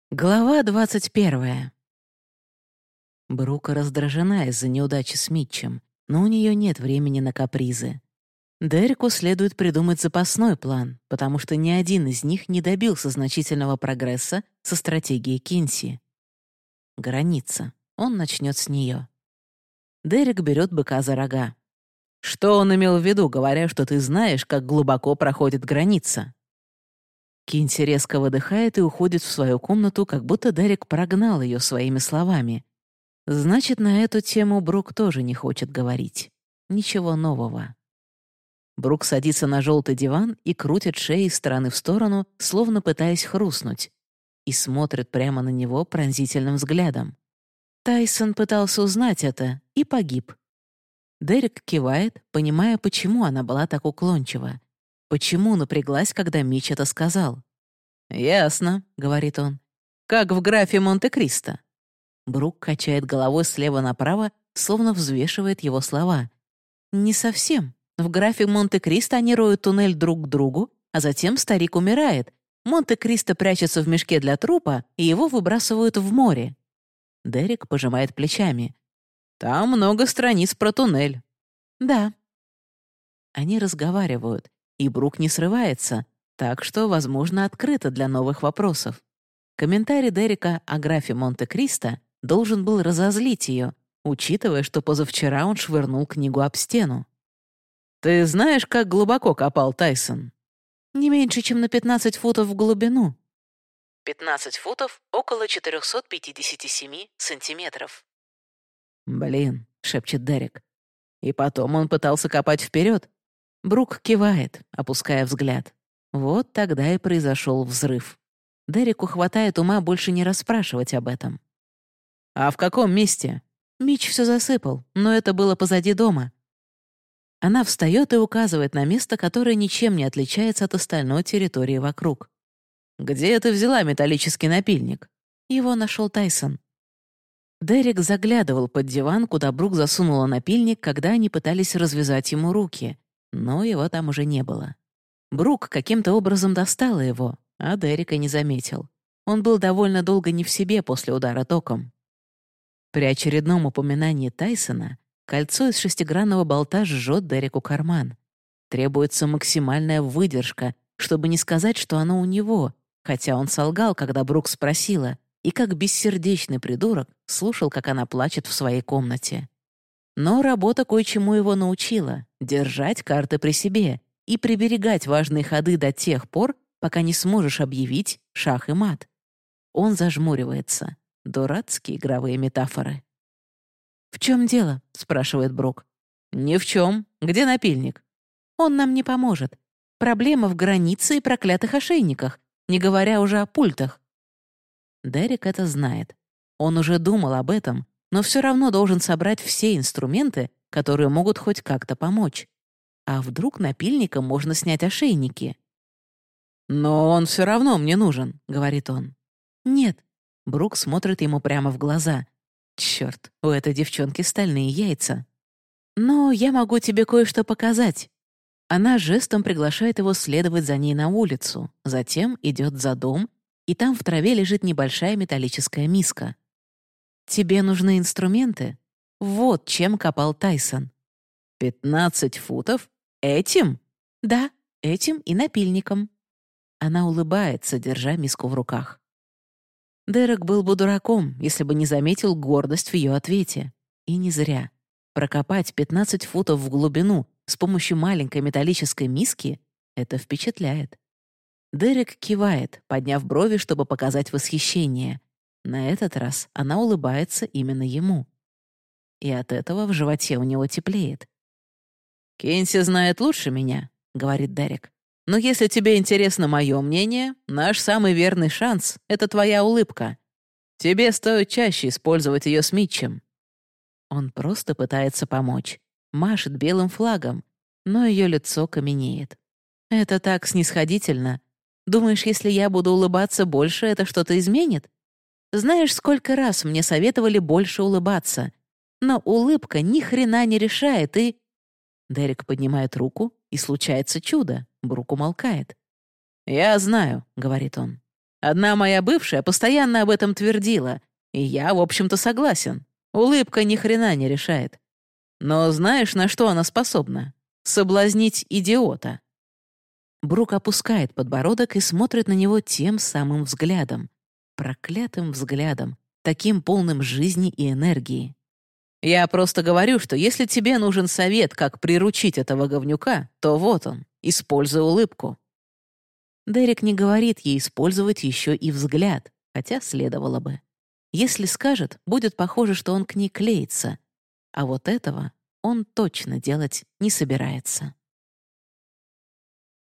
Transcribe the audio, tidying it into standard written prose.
Глава 21. Брук раздражена из-за неудачи с Митчем, но у нее нет времени на капризы. Дереку следует придумать запасной план, потому что ни один из них не добился значительного прогресса со стратегией Кинси. Граница. Он начнет с нее. Дерек берет быка за рога. Что он имел в виду, говоря, что ты знаешь, как глубоко проходит граница? Кинси резко выдыхает и уходит в свою комнату, как будто Дерек прогнал ее своими словами. Значит, на эту тему Брук тоже не хочет говорить. Ничего нового. Брук садится на желтый диван и крутит шеей из стороны в сторону, словно пытаясь хрустнуть, и смотрит прямо на него пронзительным взглядом. Тайсон пытался узнать это и погиб. Дерек кивает, понимая, почему она была так уклончива. Почему напряглась, когда Митч это сказал? «Ясно», — говорит он. «Как в графе Монте-Кристо». Брук качает головой слева направо, словно взвешивает его слова. «Не совсем. В графе Монте-Кристо они роют туннель друг к другу, а затем старик умирает. Монте-Кристо прячется в мешке для трупа, и его выбрасывают в море». Дерек пожимает плечами. «Там много страниц про туннель». «Да». Они разговаривают, и Брук не срывается, так что, возможно, открыто для новых вопросов. Комментарий Дерека о графе Монте-Кристо должен был разозлить ее, учитывая, что позавчера он швырнул книгу об стену. «Ты знаешь, как глубоко копал Тайсон?» «Не меньше, чем на 15 футов в глубину». 15 футов — около 457 сантиметров. «Блин», — шепчет Дерек. «И потом он пытался копать вперед». Брук кивает, опуская взгляд. Вот тогда и произошел взрыв. Дереку хватает ума больше не расспрашивать об этом. «А в каком месте?» Митч все засыпал, но это было позади дома. Она встает и указывает на место, которое ничем не отличается от остальной территории вокруг. «Где ты взяла металлический напильник?» Его нашел Тайсон. Дерек заглядывал под диван, куда Брук засунула напильник, когда они пытались развязать ему руки, но его там уже не было. Брук каким-то образом достала его, а Дерека не заметил. Он был довольно долго не в себе после удара током. При очередном упоминании Тайсона кольцо из шестигранного болта жжет Дереку карман. Требуется максимальная выдержка, чтобы не сказать, что оно у него, хотя он солгал, когда Брук спросила, и как бессердечный придурок слушал, как она плачет в своей комнате. Но работа кое-чему его научила — держать карты при себе и приберегать важные ходы до тех пор, пока не сможешь объявить шах и мат. Он зажмуривается. Дурацкие игровые метафоры. «В чем дело?» — спрашивает Брук. «Ни в чем. Где напильник?» «Он нам не поможет. Проблема в границе и проклятых ошейниках, не говоря уже о пультах». Дерек это знает. Он уже думал об этом, но все равно должен собрать все инструменты, которые могут хоть как-то помочь. А вдруг напильником можно снять ошейники? «Но он все равно мне нужен», — говорит он. «Нет». Брук смотрит ему прямо в глаза. «Чёрт, у этой девчонки стальные яйца». «Но я могу тебе кое-что показать». Она жестом приглашает его следовать за ней на улицу, затем идет за дом, и там в траве лежит небольшая металлическая миска. «Тебе нужны инструменты?» Вот чем копал Тайсон. 15 футов? Этим?» «Да, этим и напильником». Она улыбается, держа миску в руках. Дерек был бы дураком, если бы не заметил гордость в ее ответе. И не зря. Прокопать 15 футов в глубину с помощью маленькой металлической миски — это впечатляет. Дерек кивает, подняв брови, чтобы показать восхищение. На этот раз она улыбается именно ему. И от этого в животе у него теплеет. «Кинси знает лучше меня», — говорит Дерек. «Но если тебе интересно мое мнение, наш самый верный шанс — это твоя улыбка. Тебе стоит чаще использовать ее с Митчем». Он просто пытается помочь. Машет белым флагом, но ее лицо каменеет. «Это так снисходительно. Думаешь, если я буду улыбаться больше, это что-то изменит? Знаешь, сколько раз мне советовали больше улыбаться. Но улыбка ни хрена не решает, и...» Дерек поднимает руку, и случается чудо. Брук умолкает. «Я знаю», — говорит он. Одна моя бывшая постоянно об этом твердила, и я, в общем-то, согласен. Улыбка ни хрена не решает. Но знаешь, на что она способна? Соблазнить идиота. Брук опускает подбородок и смотрит на него тем самым взглядом. Проклятым взглядом, таким полным жизни и энергии. Я просто говорю, что если тебе нужен совет, как приручить этого говнюка, то вот он, используй улыбку. Дерек не говорит ей использовать еще и взгляд, хотя следовало бы. Если скажет, будет похоже, что он к ней клеится. А вот этого он точно делать не собирается.